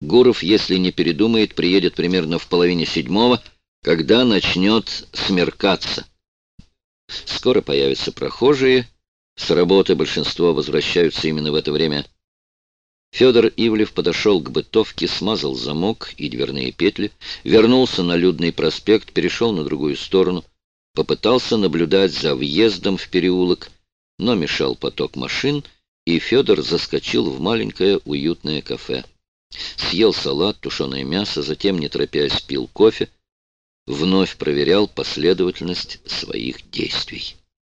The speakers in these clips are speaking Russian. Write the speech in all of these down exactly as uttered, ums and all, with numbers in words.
Гуров, если не передумает, приедет примерно в половине седьмого, когда начнет смеркаться. Скоро появятся прохожие. С работы большинство возвращаются именно в это время. Федор Ивлев подошел к бытовке, смазал замок и дверные петли, вернулся на Людный проспект, перешел на другую сторону, попытался наблюдать за въездом в переулок, но мешал поток машин, и Федор заскочил в маленькое уютное кафе. Съел салат, тушеное мясо, затем, не торопясь, пил кофе, вновь проверял последовательность своих действий.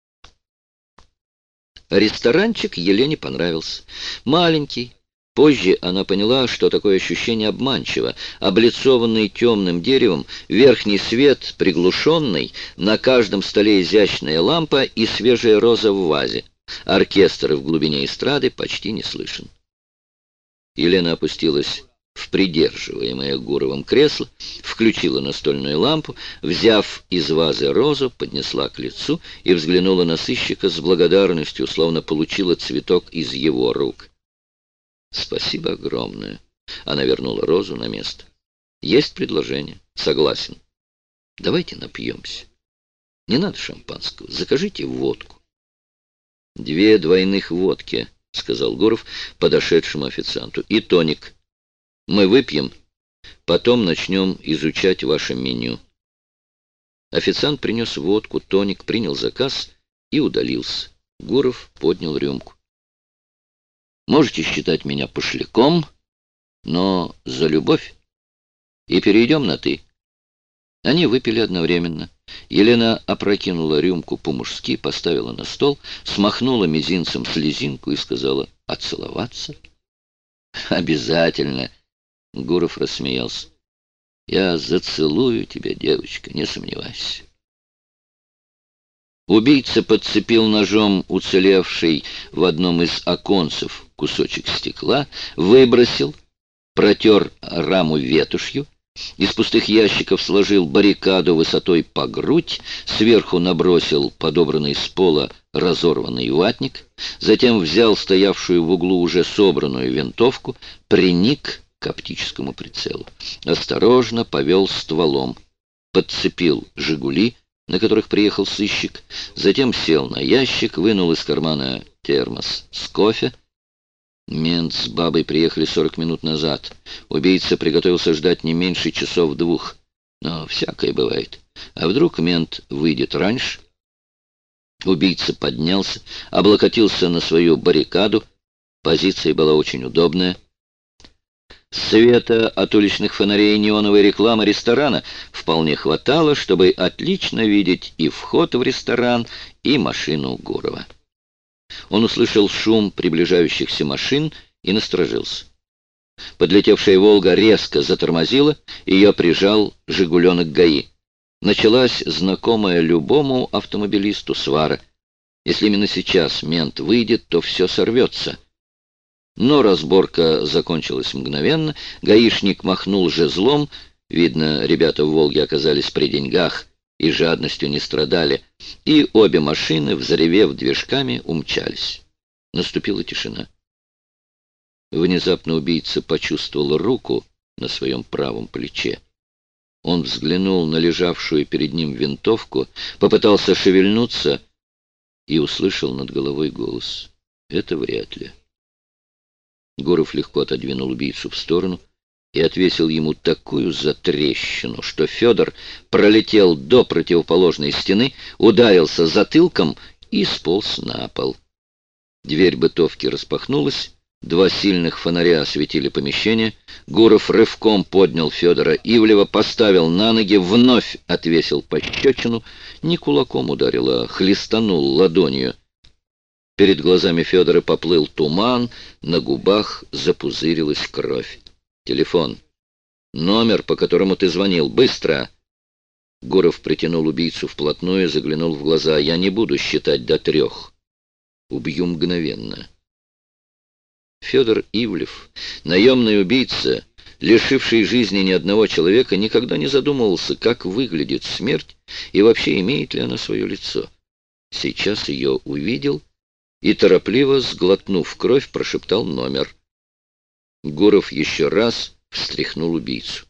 Ресторанчик Елене понравился. Маленький. Позже она поняла, что такое ощущение обманчиво. Облицованный темным деревом, верхний свет приглушенный, на каждом столе изящная лампа и свежая роза в вазе. Оркестр в глубине эстрады почти не слышен. Елена опустилась в придерживаемое Гуровым кресло, включила настольную лампу, взяв из вазы розу, поднесла к лицу и взглянула на сыщика с благодарностью, словно получила цветок из его рук. «Спасибо огромное». Она вернула розу на место. «Есть предложение?» «Согласен. Давайте напьемся. Не надо шампанского. Закажите водку». «Две двойных водки», — сказал Гуров подошедшему официанту. «И тоник. Мы выпьем, потом начнем изучать ваше меню». Официант принес водку, тоник, принял заказ и удалился. Гуров поднял рюмку. «Можете считать меня пошляком, но за любовь. И перейдем на «ты». Они выпили одновременно. Елена опрокинула рюмку по-мужски, поставила на стол, смахнула мизинцем слезинку и сказала: «А целоваться?» «Обязательно!» — Гуров рассмеялся. «Я зацелую тебя, девочка, не сомневайся». Убийца подцепил ножом уцелевший в одном из оконцев кусочек стекла, выбросил, протер раму ветошью, из пустых ящиков сложил баррикаду высотой по грудь, сверху набросил подобранный с пола разорванный ватник, затем взял стоявшую в углу уже собранную винтовку, приник к оптическому прицелу, осторожно повел стволом, подцепил «Жигули», на которых приехал сыщик, затем сел на ящик, вынул из кармана термос с кофе. Мент с бабой приехали сорок минут назад. Убийца приготовился ждать не меньше часов двух. Но всякое бывает. А вдруг мент выйдет раньше? Убийца поднялся, облокотился на свою баррикаду. Позиция была очень удобная. Света от уличных фонарей и неоновой рекламы ресторана вполне хватало, чтобы отлично видеть и вход в ресторан, и машину Гурова. Он услышал шум приближающихся машин и насторожился. Подлетевшая «Волга» резко затормозила, ее прижал «Жигуленок» ГАИ. Началась знакомая любому автомобилисту свара. Если именно сейчас мент выйдет, то все сорвется. Но разборка закончилась мгновенно, гаишник махнул жезлом, видно, ребята в «Волге» оказались при деньгах и жадностью не страдали, и обе машины, взревев движками, умчались. Наступила тишина. Внезапно убийца почувствовал руку на своем правом плече. Он взглянул на лежавшую перед ним винтовку, попытался шевельнуться и услышал над головой голос. «Это вряд ли». Гуров легко отодвинул убийцу в сторону и отвесил ему такую затрещину, что Федор пролетел до противоположной стены, ударился затылком и сполз на пол. Дверь бытовки распахнулась, два сильных фонаря осветили помещение. Гуров рывком поднял Федора Ивлева, поставил на ноги, вновь отвесил пощечину, не кулаком ударил, а хлестанул ладонью. Перед глазами Федора поплыл туман, на губах запузырилась кровь. «Телефон. Номер, по которому ты звонил. Быстро!» Гуров притянул убийцу вплотную, заглянул в глаза. «Я не буду считать до трех. Убью мгновенно». Федор Ивлев, наемный убийца, лишивший жизни ни одного человека, никогда не задумывался, как выглядит смерть и вообще имеет ли она свое лицо. Сейчас ее увидел и, торопливо сглотнув кровь, прошептал номер. Гуров еще раз встряхнул убийцу.